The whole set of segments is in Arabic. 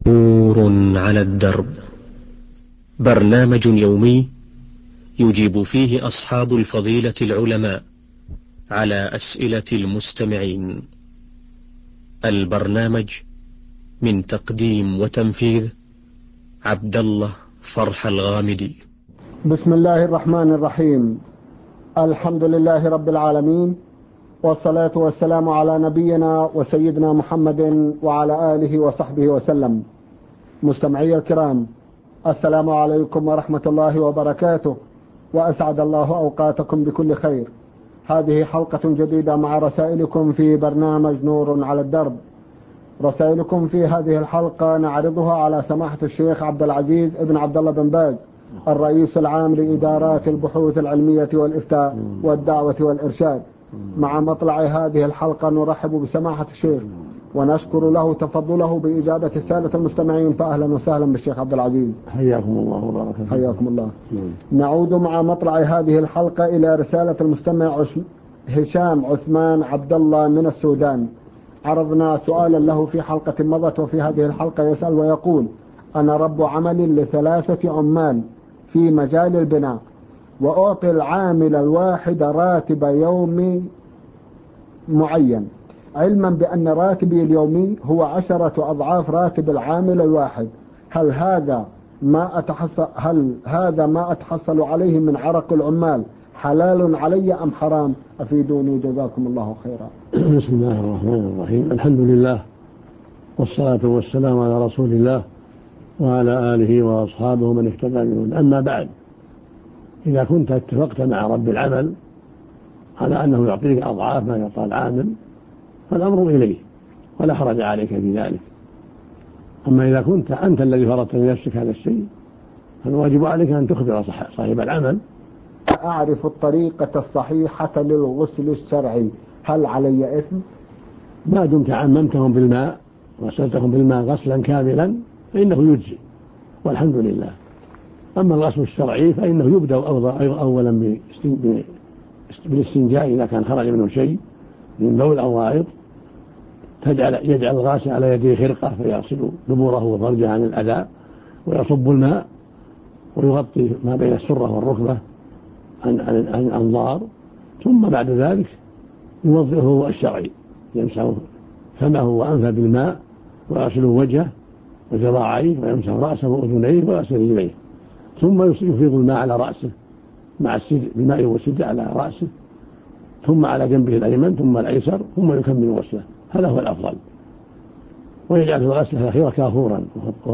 نور على الدرب، برنامج يومي يجيب فيه أصحاب الفضيلة العلماء على أسئلة المستمعين. البرنامج من تقديم وتنفيذ عبد الله فرح الغامدي. بسم الله الرحمن الرحيم. الحمد لله رب العالمين، والصلاة والسلام على نبينا وسيدنا محمد وعلى آله وصحبه وسلم. مستمعي الكرام، السلام عليكم ورحمة الله وبركاته، وأسعد الله أوقاتكم بكل خير. هذه حلقة جديدة مع رسائلكم في برنامج نور على الدرب. رسائلكم في هذه الحلقة نعرضها على سماحة الشيخ عبد العزيز ابن عبد الله بن باز، الرئيس العام لإدارات البحوث العلمية والإفتاء والدعوة والإرشاد. مع مطلع هذه الحلقة نرحب بسماحة الشيخ ونشكر له تفضله بإجابة السادة المستمعين، فأهلا وسهلا بالشيخ عبد العزيز. حياكم الله وبارك فيكم. حياكم الله. نعود مع مطلع هذه الحلقة إلى رسالة المستمع هشام عثمان عبد الله من السودان. عرضنا سؤالا له في حلقة مضت، وفي هذه الحلقة يسأل ويقول: أنا رب عمل ل3 عمال في مجال البناء، وأعطي العامل الواحد راتب يومي معين، علما بأن راتبي اليومي هو 10 أضعاف راتب العامل الواحد. هل هذا ما أتحصل عليه من عرق العمال حلال علي أم حرام؟ أفيدوني جزاكم الله خيرا. بسم الله الرحمن الرحيم. الحمد لله، والصلاة والسلام على رسول الله وعلى آله وأصحابه من اهتدى بهداه. أما بعد، إذا كنت اتفقت مع رب العمل على أنه يعطيك أضعاف ما يعطى العامل فالأمر إليه ولا حرج عليك في ذلك. أما إذا كنت أنت الذي فرضت لنفسك هذا الشيء فالواجب عليك أن تخبر صاحب العمل. أعرف الطريقة الصحيحة للغسل الشرعي، هل علي إثم؟ ما دمت عممتهم بالماء غسلتهم بالماء غسلا كاملا فإنه يجزي والحمد لله. أما الغسل الشرعي فإنه يبدأ أولا بالاستنجاء إذا كان خرج منه شيء من بول أو غائط، يجعل الغاسل على يده خرقة فيغسل دبوره وفرجه عن الأذى، ويصب الماء ويغطي ما بين السرة والركبة عن الأنظار، ثم بعد ذلك يوظفه الشرعي، يمسح فمه وأنفه بالماء ويغسل وجهه وذراعيه ويمسح رأسه وأذنيه ويغسل رجليه، ثم يفيض الماء على رأسه مع الماء والسدر على رأسه، ثم على جنبه الأيمن ثم الأيسر، ثم يكمل غسله. هذا هو الأفضل. ويجعل في الغسل الأخير كافورا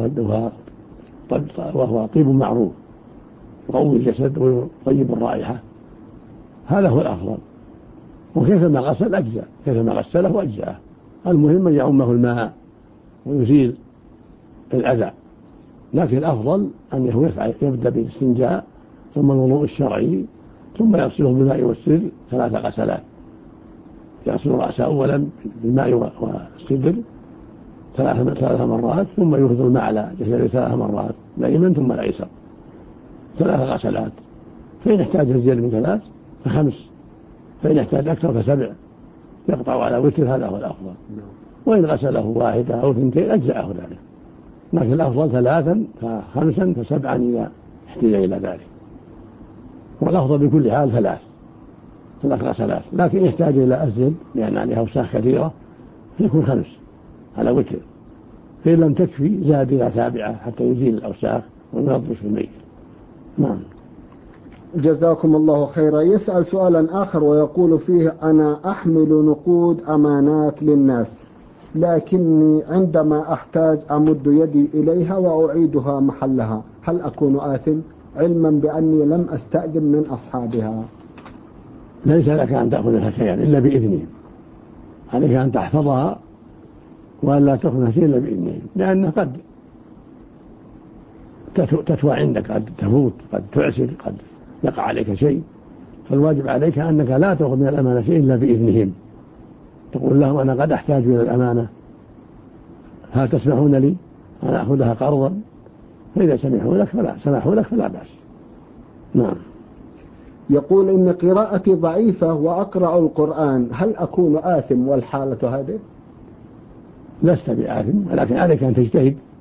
وهو طيب معروف يقوي الجسد ويطيب الرائحة. هذا هو الأفضل. وكيفما غسل أجزاء، كيفما غسله أجزاءه. المهم أن يعمه الماء ويزيل الأذى، لكن الأفضل أنه يبدأ بالاستنجاء ثم الوضوء الشرعي، ثم يغسله بالماء والسدر 3 غسلات. يغسل رأسه أولا بالماء والسدر 3 مرات، ثم يفيض الماء على جسده 3 مرات، الأيمن ثم الأيسر 3 غسلات. فإن احتاج زيادة من 3 ف5، فإن احتاج أكثر ف7، يقطع على وتر. هذا هو الأفضل. وإن غسله 1 أو 2 أجزأه ذلك، لكن الأفضل 3 ف5 ف7 إذا احتاج إلى ذلك. والأفضل بكل حال 3 غسلات، لكن يحتاج إلى أزيد لأن عليها أوساخ كثيرة فيكون 5 على وتر. فإن لم تكفي زاد إلى 7 حتى يزيل الأوساخ وينظف الميت. نعم. جزاكم الله خيرا. يسأل سؤالا آخر ويقول فيه: أنا أحمل نقود أمانات للناس، لكني عندما أحتاج أمد يدي إليها وأعيدها محلها، هل أكون آثم علما بأني لم أستأذن من أصحابها؟ ليس لك أن تأخذ شيئا إلا بإذنهم، عليك أن تحفظها وأن لا تأخذ شيئا إلا بإذنهم، لأن قد تتوى عندك، قد تفوت، قد تعسر، قد يقع عليك شيء. فالواجب عليك أنك لا تأخذ من الأمانة شيء إلا بإذنهم. تقول لهم: أنا قد أحتاج إلى الأمانة، هل تسمحون لي أن أخذها قرضا؟ فإذا سمحوا لك فلا بأس. نعم. يقول: إن قراءتي ضعيفة وأقرأ القرآن، هل أكون آثم والحالة هذه؟ لست بآثم، ولكن عليك أن تجتهد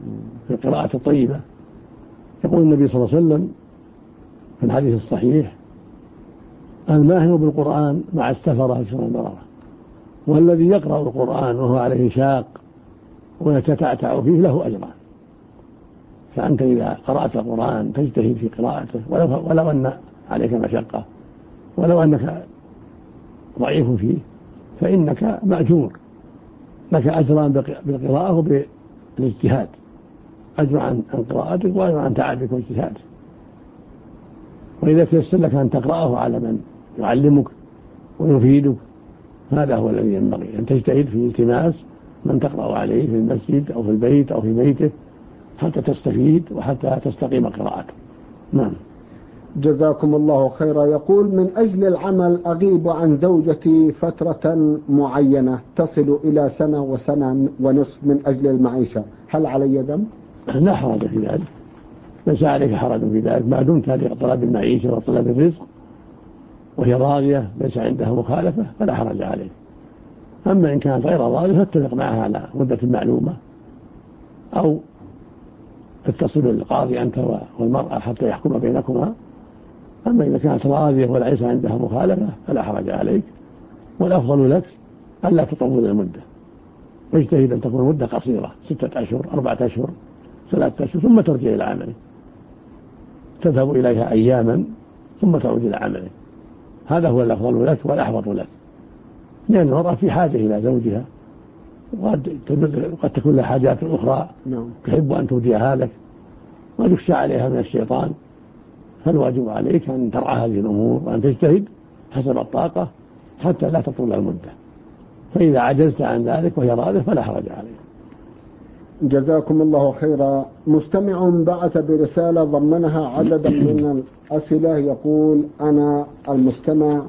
في القراءة الطيبة. يقول النبي صلى الله عليه وسلم في الحديث الصحيح: الماهر بالقرآن مع السفرة في البررة، والذي يقرأ القرآن وهو عليه شاق ويتتعتع فيه له أجران. فأنت إذا قرأت القرآن تجتهد في قراءته ولو أن عليك مشقة، ولو أنك ضعيف فيه، فإنك مأجور، لك أجران بالقراءة وبالاجتهاد، أجر عن قراءتك وأجر عن تعبك واجتهادك. وإذا تيسر لك أن تقرأه على من يعلمك ويفيدك، هذا هو الذي ينبغي، أن تجتهد في التماس من تقرأ عليه في المسجد أو في البيت أو في بيته حتى تستفيد وحتى تستقيم قراءته. نعم. جزاكم الله خيرا. يقول: من أجل العمل أغيب عن زوجتي فترة معينة تصل إلى سنة وسنة ونصف من أجل المعيشة، هل علي ذنب؟ لا حرج في ذلك، ليس عليك حرج في ذلك ما دمت لطلب المعيشة وطلب الرزق وهي راضية ليس عندها مخالفة فلا حرج عليك. أما إن كانت غير راضية فاتفق معها على مدة معلومة، أو اتصل القاضي أنت والمرأة حتى يحكم بينكما. أما إذا كانت راضية وليس عندها مخالفة فلا حرج عليك، والأفضل لك ألا تطول المدة، واجتهد أن تكون مدة قصيرة 6 أشهر 4 أشهر 3 أشهر، ثم ترجع إلى عملك، تذهب إليها أياما ثم تعود إلى عملك. هذا هو الأفضل لك والأحوط لك، لأن المرأة في حاجة إلى زوجها، وقد تكون لها حاجات أخرى تحب أن توديها لك وتخشى عليها من الشيطان. فالواجب عليك أن ترعى هذه الأمور وأن تجتهد حسب الطاقة حتى لا تطول المدة، فإذا عجزت عن ذلك وهي راضية فلا حرج عليك. جزاكم الله خيرا. مستمع بعث برسالة ضمنها عددا من الأسئلة، يقول: أنا المستمع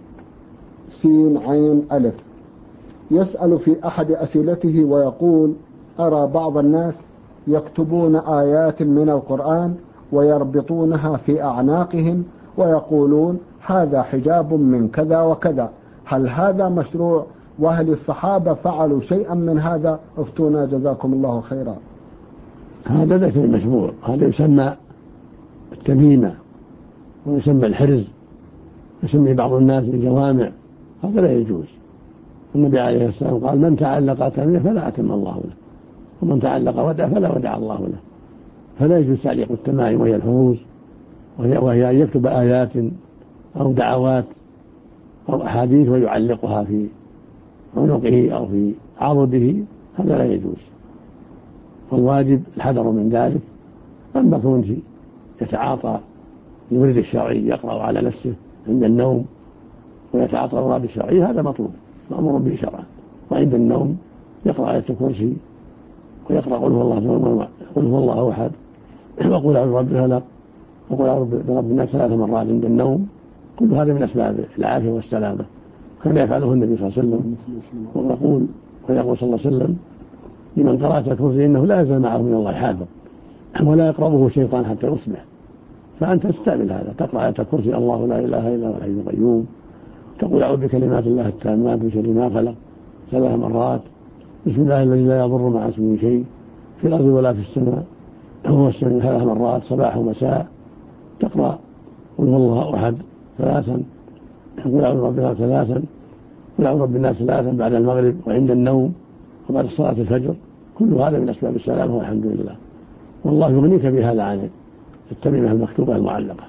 سين عين ألف، يسأل في أحد أسئلته ويقول: أرى بعض الناس يكتبون آيات من القرآن ويربطونها في أعناقهم ويقولون هذا حجاب من كذا وكذا، هل هذا مشروع؟ وهل الصحابة فعلوا شيئا من هذا؟ افتونا جزاكم الله خيرا. هذا ليس مشروع، هذا يسمى التميمة ويسمى الحرز، يسمي بعض الناس الجوامع، هذا لا يجوز. النبي عليه السلام قال: من تعلق تميمة فلا أتم الله له، ومن تعلق ودع فلا ودع الله له. فلا يجوز تعليق التمائم وهي الحروز، وهي أن يكتب آيات أو دعوات أو أحاديث ويعلقها في عنقه أو في عضده، هذا لا يجوز، والواجب الحذر من ذلك. أما كنت يتعاطى الورد الشرعي يقرأ على نفسه عند النوم ويتعاطى الورد الشرعي، هذا مطلوب مأمور به شرعا، وعند النوم يقرأ آية الكرسي ويقرأ قل هو الله أحد وقل أعوذ برب الفلق وقل أعوذ برب الناس 3 مرات عند النوم. كل هذا من أسباب العافية والسلامة، كان يفعله النبي صلى الله عليه وسلم. ويقول صلى الله عليه وسلم: لمن قرأت الكرسي إنه لا يزال معه من الله حافظ ولا يقربه شيطان حتى يصبح. فأنت تستعمل هذا، تقرأ آية الكرسي الله لا إله إلا هو الحي القيوم، تقول أعوذ بكلمات الله التامات من شر ما خلق 3 مرات، بسم الله الذي لا يضر مع اسمه شيء في الأرض ولا في السماء هو السميع 3 مرات صباح ومساء. تقرأ قل هو الله أحد 3، قل أعوذ برب الفلق 3، قل أعوذ برب الناس 3 بعد المغرب وعند النوم وبعد صلاة الفجر. كل هذا من أسباب السلامة والحمد لله، والله يغنيك بهذا عن التميمة المكتوبة المعلقة.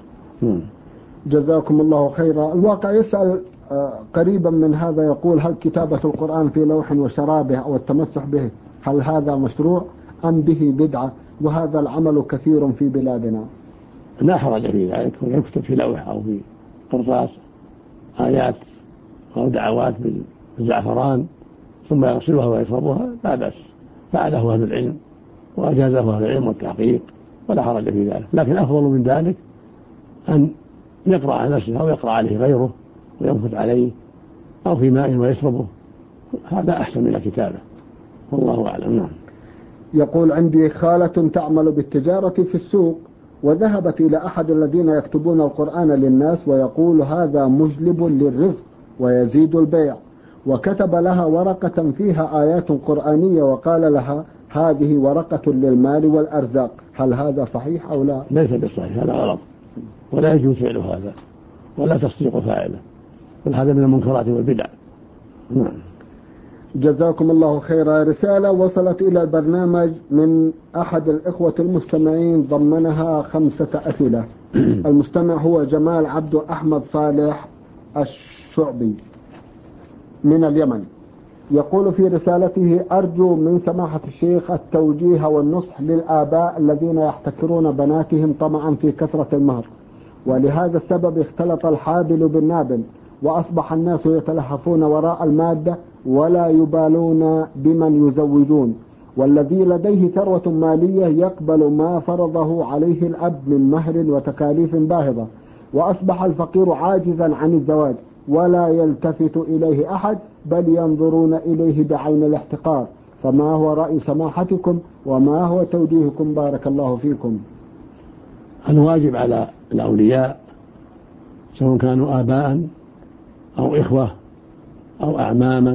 جزاكم الله خيرا. الواقع يسأل قريبا من هذا، يقول: هل كتابة القرآن في لوح وشرابه أو التمسح به هل هذا مشروع أم به بدعة؟ وهذا العمل كثير في بلادنا. لا حرج في ذلك، ويكتب في لوح أو في قرطاس آيات أو دعوات بالزعفران ثم يغسلها ويشربها، لا بأس، فعله أهل العلم وأجازه أهل العلم والتحقيق، ولا حرج في ذلك. لكن أفضل من ذلك أن يقرأ على نفسه أو يقرأ عليه غيره وينفث عليه أو في ماء ويشربه، هذا أحسن من الكتابة، والله أعلم. نعم. يقول: عندي خالة تعمل بالتجارة في السوق، وذهبت إلى أحد الذين يكتبون القرآن للناس ويقول هذا مجلب للرزق ويزيد البيع، وكتب لها ورقة فيها آيات قرآنية وقال لها هذه ورقة للمال والأرزاق، هل هذا صحيح أو لا؟ ليس بالصحيح، هذا غلط ولا يجوز فعل هذا ولا تصديق فاعله، بل هذا من المنكرات والبدع. نعم. جزاكم الله خيرا. رسالة وصلت إلى البرنامج من أحد الإخوة المستمعين ضمنها 5 أسئلة. المستمع هو جمال عبد أحمد صالح الشعبي من اليمن. يقول في رسالته: أرجو من سماحة الشيخ التوجيه والنصح للآباء الذين يحتكرون بناتهم طمعا في كثرة المهر، ولهذا السبب اختلط الحابل بالنابل، وأصبح الناس يتلهفون وراء المادة ولا يبالون بمن يزوجون، والذي لديه ثروة مالية يقبل ما فرضه عليه الأب من مهر وتكاليف باهظة، وأصبح الفقير عاجزا عن الزواج ولا يلتفت إليه أحد، بل ينظرون إليه بعين الاحتقار. فما هو رأي سماحتكم وما هو توجيهكم؟ بارك الله فيكم. الواجب على الأولياء سواء كانوا آباء أو إخوة أو أعماما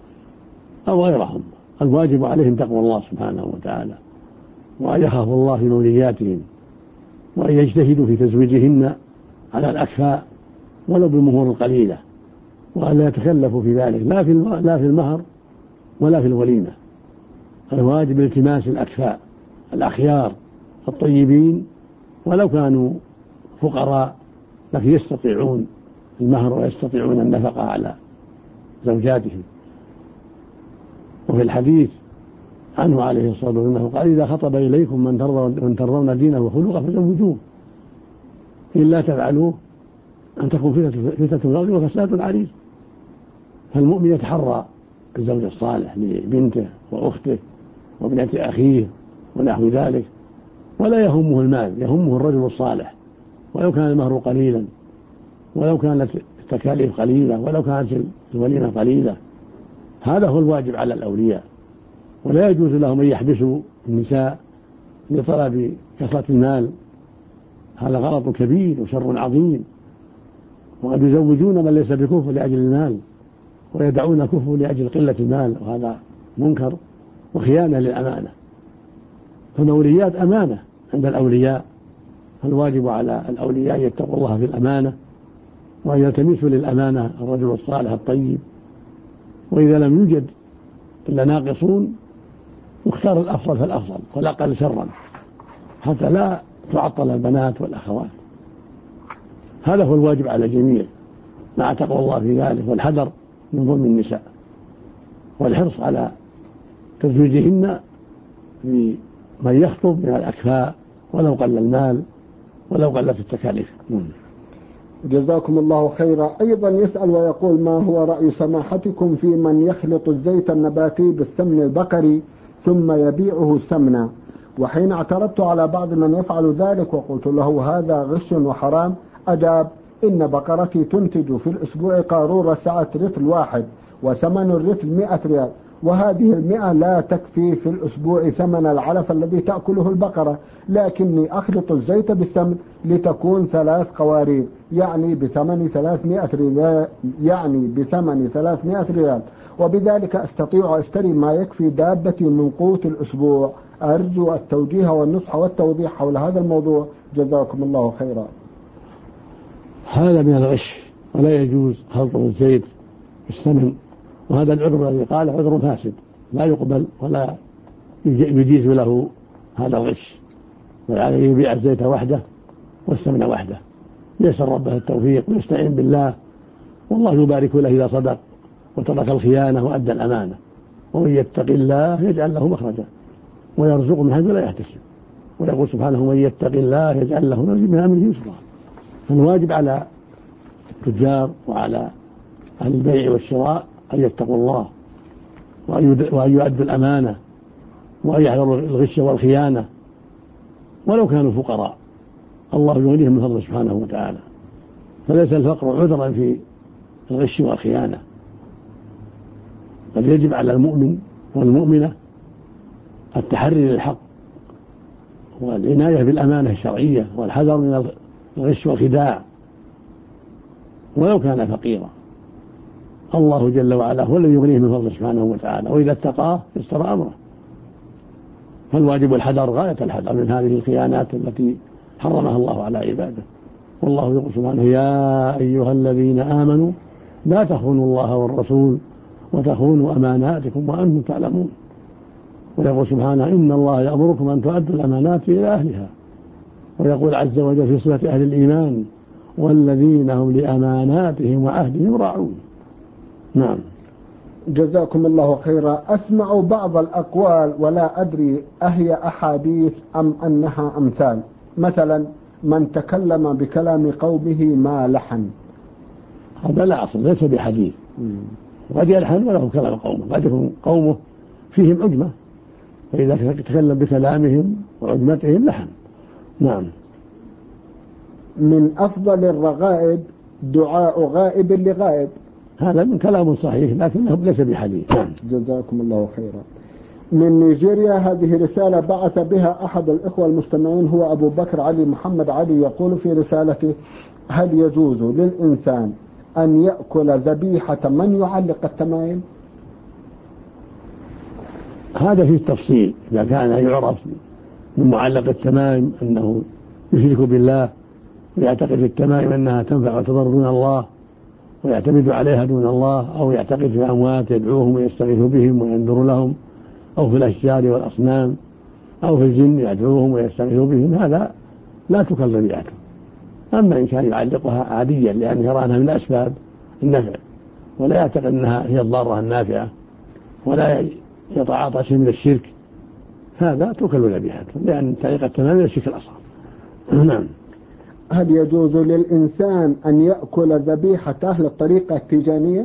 أو غيرهم، الواجب عليهم تقوى الله سبحانه وتعالى، وأن يخافوا الله في مولياتهم، وأن يجتهدوا في تزويجهن على الأكفاء ولو بالمهور القليلة، وأن لا يتكلفوا في ذلك لا في المهر ولا في الوليمة. الواجب التماس الأكفاء الأخيار الطيبين ولو كانوا فقراء لكن يستطيعون المهر ويستطيعون النفقة على زوجاتهم. وفي الحديث عنه عليه الصلاة والسلام قال: إذا خطب إليكم من ترضون دينه وخلقه فزوجوه، إلا تفعلوه أن تكون فتنة في الأرض وفساد عريض. فالمؤمن يتحرى الزوج الصالح لبنته وأخته وابنة أخيه ونحو ذلك، ولا يهمه المال، يهمه الرجل الصالح، ولو كان المهر قليلا، ولو كانت التكاليف قليلة، ولو كانت الوليمة قليلة. هذا هو الواجب على الأولياء، ولا يجوز لهم أن يحبسوا النساء لطلب كثرة المال. هذا غلط كبير وشر عظيم، وقد يزوجون من ليس بكفء لأجل المال ويدعون كفء لأجل قلة المال، وهذا منكر وخيانة للأمانة. فالموليات أمانة عند الأولياء، فالواجب على الأولياء أن يتقوا الله في الأمانة وأن يلتمسوا للأمانة الرجل الصالح الطيب، وإذا لم يوجد إلا ناقصون يختار الأفضل فالأفضل والأقل شرا حتى لا تعطل البنات والأخوات. هذا هو الواجب على الجميع مع تقوى الله في ذلك والحذر من ظلم النساء والحرص على تزويجهن بمن يخطب من الأكفاء ولو قل المال ولو قلت التكاليف. جزاكم الله خيرا. أيضا يسأل ويقول: ما هو رأي سماحتكم في من يخلط الزيت النباتي بالسمن البقري ثم يبيعه سمنا؟ وحين اعترضت على بعض من يفعل ذلك وقلت له هذا غش وحرام، أجاب: إن بقرتي تنتج في الأسبوع قارورة سعة رتل واحد، وثمن الرتل 100 ريال، وهذه 100 لا تكفي في الأسبوع ثمن العلف الذي تأكله البقرة، لكني أخلط الزيت بالسمن لتكون 3 قوارير، يعني بثمن 300 ريال، وبذلك أستطيع أشتري ما يكفي دابتي من قوت الأسبوع. أرجو التوجيه والنصح والتوضيح حول هذا الموضوع، جزاكم الله خيرا. هذا من الغش، ولا يجوز خلط الزيت بالسمن، وهذا العذر الذي قاله عذر فاسد لا يقبل ولا يجيز له هذا الغش، وعليه يبيع الزيت وحده والسمن وحده، يسأل ربه التوفيق ويستعين بالله، والله يبارك له إذا صدق وترك الخيانة وأدى الأمانة، ومن يتق الله يجعل له مخرجا ويرزقه من حيث لا يحتسب، ويقول سبحانه: من يتق الله يجعل له من أمره يسرا. فالواجب على التجار وعلى أهل البيع والشراء أن يتقوا الله وأن يؤدوا الأمانة وأن يحذروا الغش والخيانة ولو كانوا فقراء، الله يغنيهم من فضله سبحانه وتعالى، فليس الفقر عذرا في الغش والخيانة، بل يجب على المؤمن والمؤمنة التحري للحق والعناية بالأمانة الشرعية والحذر من الغش والخداع ولو كان فقيرا. الله جل وعلا هو الذي يغنيه من فضله سبحانه وتعالى، وإذا اتقاه يستر أمره، فالواجب الحذر غاية الحذر من هذه الخيانات التي حرمها الله على عباده. والله يقول سبحانه: يا أيها الذين آمنوا لا تخونوا الله والرسول وتخونوا أماناتكم وأنتم تعلمون. ويقول سبحانه: إن الله يأمركم أن تؤدوا الأمانات إلى أهلها. ويقول عز وجل في صفة أهل الإيمان: والذين هم لأماناتهم وعهدهم راعون. نعم. جزاكم الله خيرا. أسمع بعض الأقوال ولا أدري أهي أحاديث أم أنها أمثال، مثلا: من تكلم بكلام قومه ما لحن. هذا لا أصل، ليس بحديث. قد يلحن وله كلام قومه، قد يكون قومه فيهم عجمة، فإذا تكلم بكلامهم وعجمتهم لحن. نعم. من أفضل الرغائب دعاء غائب لغائب. هذا من كلام صحيح لكنه ليس بحديث. نعم. جزاكم الله خيرا. من نيجيريا، هذه رسالة بعث بها أحد الإخوة المستمعين، هو أبو بكر علي محمد علي، يقول في رسالته: هل يجوز للإنسان أن يأكل ذبيحة من يعلق التمائم؟ هذا فيه تفصيل. إذا كان يعرف من معلق التمائم أنه يشرك بالله ويعتقد في التمائم أنها تنفع وتضر دون الله ويعتمد عليها دون الله، أو يعتقد في أموات يدعوهم ويستغيث بهم وينذر لهم، أو في الأشجار والأصنام، أو في الجن يدعوهم ويستغيث بهم، هذا لا تكل ذبيحته. أما إن كان يعلقها عاديا لأن يرى أنها من أسباب النفع ولا يعتقد أنها هي الضارة النافعة ولا يتعاطى شيء من الشرك، هذا تكل ذبيحته، لأن تعليق التمام من الشرك الأصغر. نعم. هل يجوز للإنسان أن يأكل ذبيحة أهل الطريقة التيجانية؟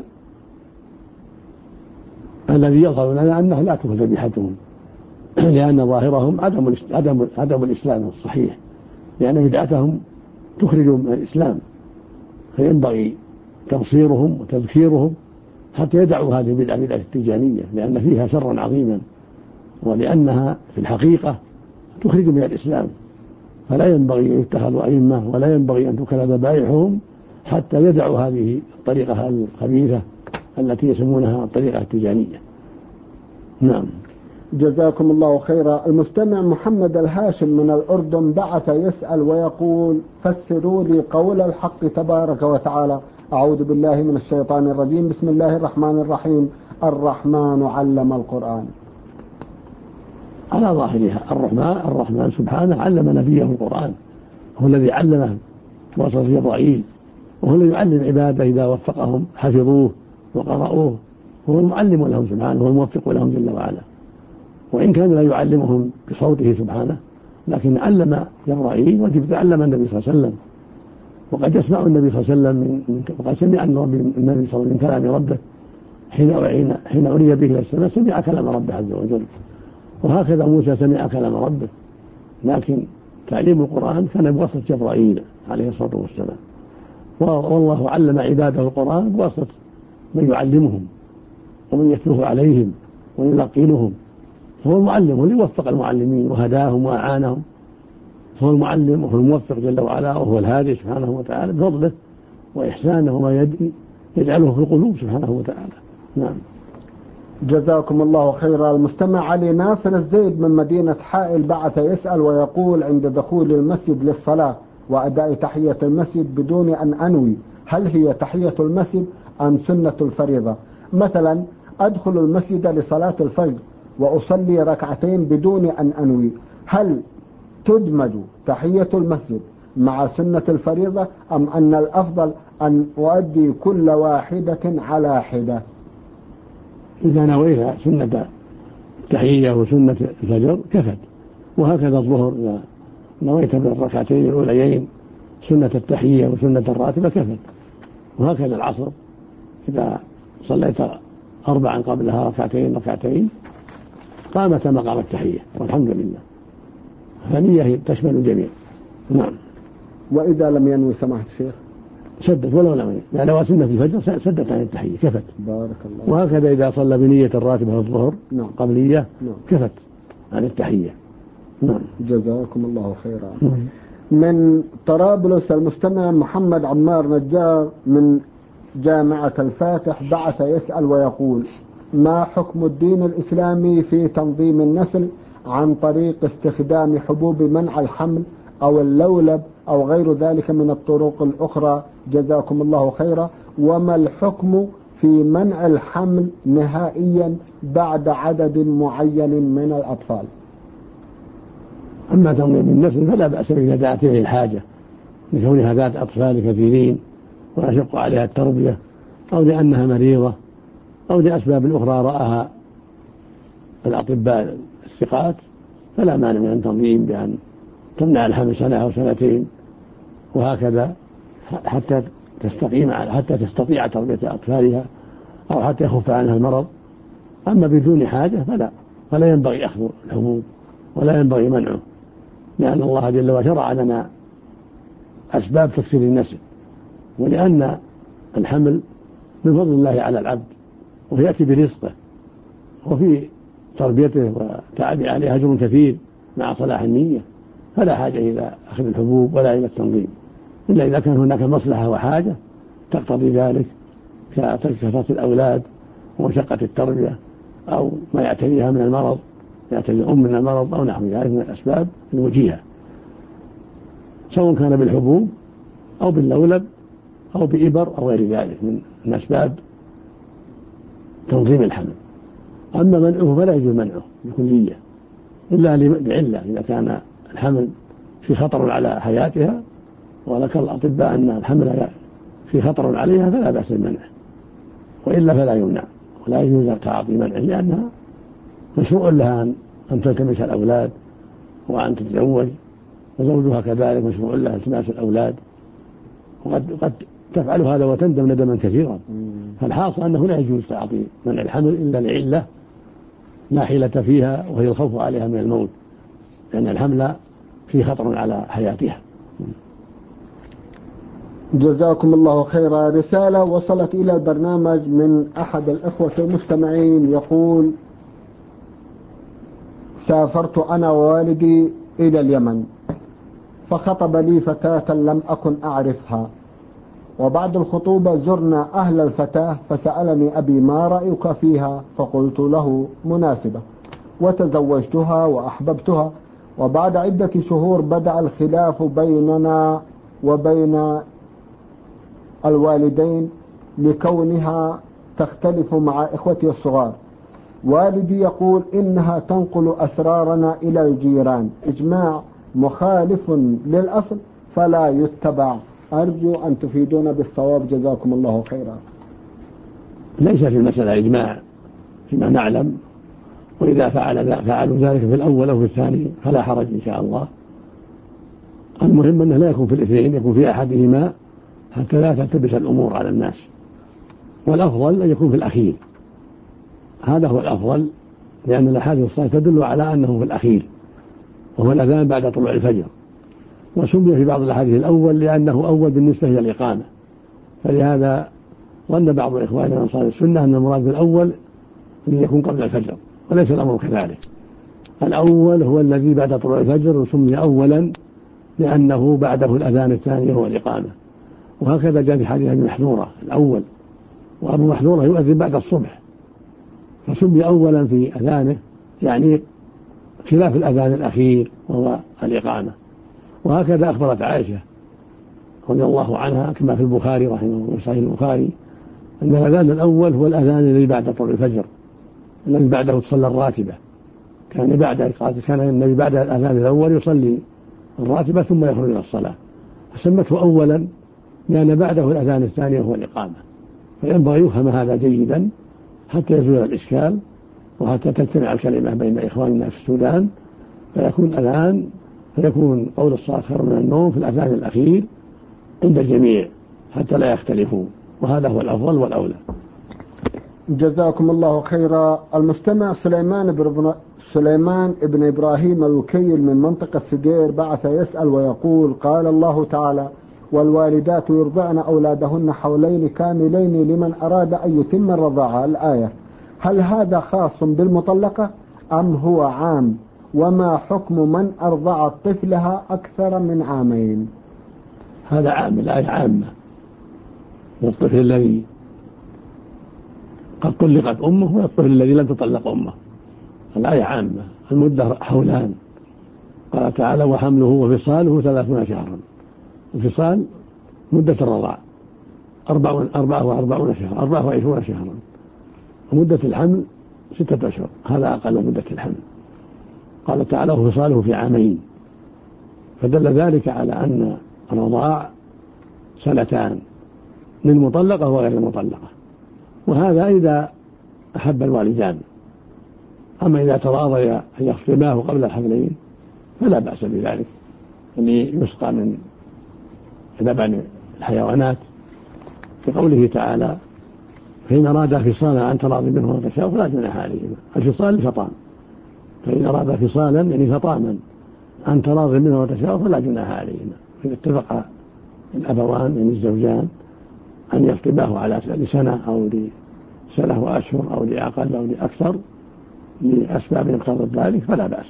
الذي يظهر لنا أنه لا تكل ذبيحتهم، لأن ظاهرهم عدم الإسلام الصحيح، لأن بدعتهم تخرج من الإسلام، فينبغي تبصيرهم وتذكيرهم حتى يدعوا هذه البدعة التيجانية، لأن فيها شرا عظيما، ولأنها في الحقيقة تخرج من الإسلام، فلا ينبغي أن يتخذوا أئمة ولا ينبغي أن تكل ذبائحهم حتى يدعوا هذه الطريقة الخبيثة التي يسمونها الطريقة التيجانية. نعم. جزاكم الله خيرا. المستمع محمد الهاشم من الأردن بعث يسأل ويقول: فسروا لي قول الحق تبارك وتعالى: أعوذ بالله من الشيطان الرجيم، بسم الله الرحمن الرحيم، الرحمن علم القرآن. على ظاهرها الرحمن سبحانه علم نبيه القرآن، هو الذي علمه بواسطة جبرائيل، وهو الذي يعلم عباده إذا وفقهم حفظوه وقرأوه، هو المعلم لهم سبحانه، هو الموفق لهم جل وعلا. وإن كان لا يعلمهم بصوته سبحانه، لكن علم جبرائيل وجبريل علم النبي صلى الله عليه وسلم. وقد يسمع النبي صلى الله عليه وسلم وقد سمع النبي صلى الله عليه وسلم من كلام ربه حين عري به إلى السماء، سمع كلام ربه عز وجل. وهكذا موسى سمع كلام ربه، لكن تعليم القرآن كان بواسطة جبرائيل عليه الصلاة والسلام. والله علم عباده القرآن بواسطة من يعلمهم ومن يتلوه عليهم ويلقنهم، هو المعلم، هو اللي وفق المعلمين وهداهم وأعانهم، هو المعلم وهو الموفق جل وعلا، وهو الهادي سبحانه وتعالى بفضله وإحسانه وما يجعله في القلوب سبحانه وتعالى. نعم. جزاكم الله خيرا. المستمع علي ناصر الزيد من مدينة حائل بعث يسأل ويقول: عند دخول المسجد للصلاة وأداء تحية المسجد بدون أن أنوي، هل هي تحية المسجد أم سنة الفريضة؟ مثلا أدخل المسجد لصلاة الفجر وأصلي ركعتين بدون أن أنوي، هل تدمج تحية المسجد مع سنة الفريضة أم أن الأفضل أن أؤدي كل واحدة على حدة؟ إذا نويت سنة التحية وسنة الفجر كفت، وهكذا الظهر إذا نويت بالركعتين الأوليين سنة التحية وسنة الراتبة كفت، وهكذا العصر إذا صليت 4 قبلها ركعتين قامت مقام التحية والحمد لله، فنية تشمل الجميع. نعم. وإذا لم ينوي سماحة الشيخ؟ سدت ولو لم ينوي، يعني لو سنة الفجر سدت عن التحية كفت. بارك الله. وهكذا إذا صلى بنية الراتبة الظهر قبلية كفت عن التحية. نعم. جزاكم الله خيرا. من طرابلس المستمع محمد عمار نجار من جامعة الفاتح بعث يسأل ويقول: ما حكم الدين الإسلامي في تنظيم النسل عن طريق استخدام حبوب منع الحمل أو اللولب أو غير ذلك من الطرق الأخرى؟ جزاكم الله خيرا. وما الحكم في منع الحمل نهائيا بعد عدد معين من الأطفال؟ أما تنظيم النسل فلا بأس إذا دعت إليه الحاجة لكونها ذات أطفال كثيرين ويشق عليها التربية، أو لأنها مريضة، أو لأسباب أخرى رآها الأطباء الثقات، فلا مانع من التنظيم بأن تمنع الحمل سنة أو سنتين وهكذا حتى تستطيع تربية أطفالها أو حتى يخف عنها المرض. أما بدون حاجة فلا ينبغي أخذ الحبوب ولا ينبغي منعه، لأن الله جل وعلا شرع لنا أسباب تكثير النسل، ولأن الحمل من فضل الله على العبد ويأتي برزقه وفي تربيته وتعب عليه أجر كثير مع صلاح النية، فلا حاجة إلى أخذ الحبوب ولا إلى التنظيم إلا إذا كان هناك مصلحة وحاجة تقتضي ذلك ككثرة الأولاد ومشقة التربية أو ما يعتريها من المرض، يعتري الأم من المرض أو نحو ذلك من الأسباب الوجيهة، سواء كان بالحبوب أو باللولب أو بإبر أو غير ذلك من أسباب تنظيم الحمل. أما منعه فلا يجوز منعه بكلية إلا لعلة، إذا كان الحمل في خطر على حياتها وذكر الأطباء أن الحمل في خطر عليها فلا بأس بمنعه، وإلا فلا يمنع ولا يجوز تعاطي منعه، لأنها مشروع لها أن تلتمس الأولاد وأن تتزوج، وزوجها كذلك مشروع لها التماس الأولاد، وقد تفعل هذا وتندم ندما كثيرا. فالحاصل أنه لا يجوز تعاطي منع الحمل إلا لعلة لا حيلة فيها، وهي الخوف عليها من الموت، لأن الحمل في خطر على حياتها. جزاكم الله خيرا. رسالة وصلت إلى البرنامج من أحد الأخوة المستمعين يقول: سافرت أنا ووالدي إلى اليمن، فخطب لي فتاة لم أكن أعرفها، وبعد الخطوبة زرنا أهل الفتاة فسألني أبي ما رأيك فيها، فقلت له مناسبة، وتزوجتها وأحببتها. وبعد عدة شهور بدأ الخلاف بيننا وبين الوالدين لكونها تختلف مع إخوتي الصغار. والدي يقول إنها تنقل أسرارنا إلى الجيران، إجماع مخالف للأصل فلا يتبع. أرجو أن تفيدونا بالصواب جزاكم الله خيرا. ليس في المسألة إجماع فيما نعلم، وإذا فعلوا ذلك في الأول أو في الثاني فلا حرج إن شاء الله. المهم أنه لا يكون في الاثنين، يكون في أحدهما حتى لا تلتبس الأمور على الناس، والأفضل أن يكون في الأخير، هذا هو الأفضل، لأن الأحاديث الصحيحة تدل على أنه في الأخير وهو الأذان بعد طلوع الفجر، وسمي في بعض الأحاديث الأول لأنه أول بالنسبة إلى الإقامة، فلهذا ظن بعض إخواننا من أنصار السنة أن المراد بالأول الذي يكون قبل الفجر، وليس الأمر كذلك. الأول هو الذي بعد طلوع الفجر، وسمي أولا لأنه بعده الأذان الثاني هو الإقامة، وهكذا جاء في حديث أبي محذورة الأول، وأبو محذورة يؤذن بعد الصبح، فسمي أولا في أذانه يعني خلاف الأذان الأخير وهو الإقامة. وهكذا أخبرت عائشة رضي الله عنها كما في البخاري رحمه الله صحيح البخاري أن الأذان الأول هو الأذان الذي بعد طلوع الفجر الذي بعده تصلى الراتبة، كان النبي بعد الأذان الأول يصلي الراتبة ثم يخرج إلى الصلاة، فسمته أولا لأن بعده الأذان الثاني وهو الإقامة. فينبغي يفهم هذا جيدا حتى يزول الإشكال وحتى تجتمع الكلمة بين إخواننا في السودان، فيكون قول الصلاة خير من النوم في الأذان الأخير عند الجميع حتى لا يختلفوا، وهذا هو الأفضل والأولى. جزاكم الله خيرا. المستمع سليمان ابن إبراهيم الوكيل من منطقة سدير بعث يسأل ويقول: قال الله تعالى: والوالدات يرضعن أولادهن حولين كاملين لمن أراد أن يتم الرضاعة، الآية. هل هذا خاص بالمطلقة أم هو عام؟ وما حكم من أرضعت طفلها أكثر من عامين؟ هذا عام، الآية عامة، والطفل الذي قد طلقت أمه والطفل الذي لم تطلق أمه، الآية عامة المدة حولان. قال تعالى وحمله وفصاله 30 شهرا. الفصال مدة الرضاع 44 شهرا 24 شهرا، ومدة الحمل 6 أشهر، هذا أقل مدة الحمل. قال تعالى وفصاله في عامين، فدل ذلك على أن الرضاع 2 سنين للمطلقة وغير المطلقة، وهذا إذا أحب الوالدان. أما إذا تراضيا أن يخطباه قبل الحملين فلا بأس بذلك، اللي يسقى من لبن الحيوانات، بقوله تعالى فإن أراد فصالا عن تراض منه وتشاور فلا جناح عليهما. الفصال فطام، فإن أراد فصالا يعني فطاما عن تراض منه وتشاور فلا جناح عليهما. إذا اتفق الأبوان يعني الزوجان أن يخطباه على لسنة أو لسنة وأشهر أو لأقل أو لأكثر لأسباب اقتضت ذلك فلا بأس.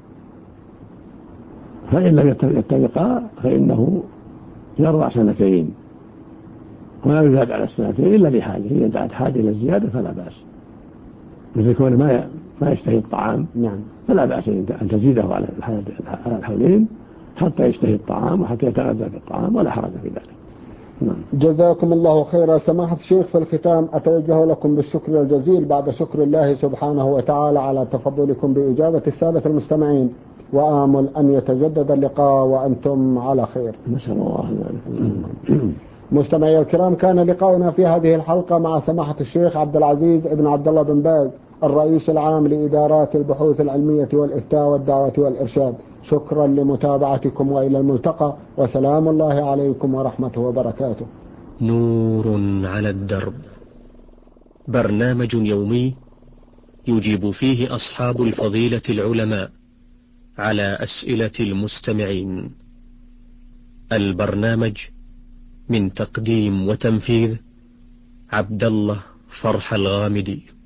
فإن لم يتفقا فإنه يرضع 2 سنين ولا يزاد على 2 سنين إلا لحاجة، إذا دعت حاجة إلى الزيادة فلا بأس، مثل كونه ما يشتهي الطعام فلا بأس أن تزيده على الحولين حتى يشتهي الطعام وحتى يتغذى بالطعام، ولا حرج في ذلك. جزاكم الله خيرا. سماحة الشيخ، في الختام أتوجه لكم بالشكر الجزيل بعد شكر الله سبحانه وتعالى على تفضلكم بإجابة السادة المستمعين، وآمل أن يتجدد اللقاء وأنتم على خير. نسأل الله ذلك. مستمعي الكرام، كان لقاؤنا في هذه الحلقة مع سماحة الشيخ عبد العزيز بن عبد الله بن باز، الرئيس العام لإدارات البحوث العلمية والإفتاء والدعوة والإرشاد. شكرا لمتابعتكم، وإلى الملتقى، وسلام الله عليكم ورحمته وبركاته. نور على الدرب، برنامج يومي يجيب فيه أصحاب الفضيلة العلماء على أسئلة المستمعين. البرنامج من تقديم وتنفيذ عبد الله فرح الغامدي.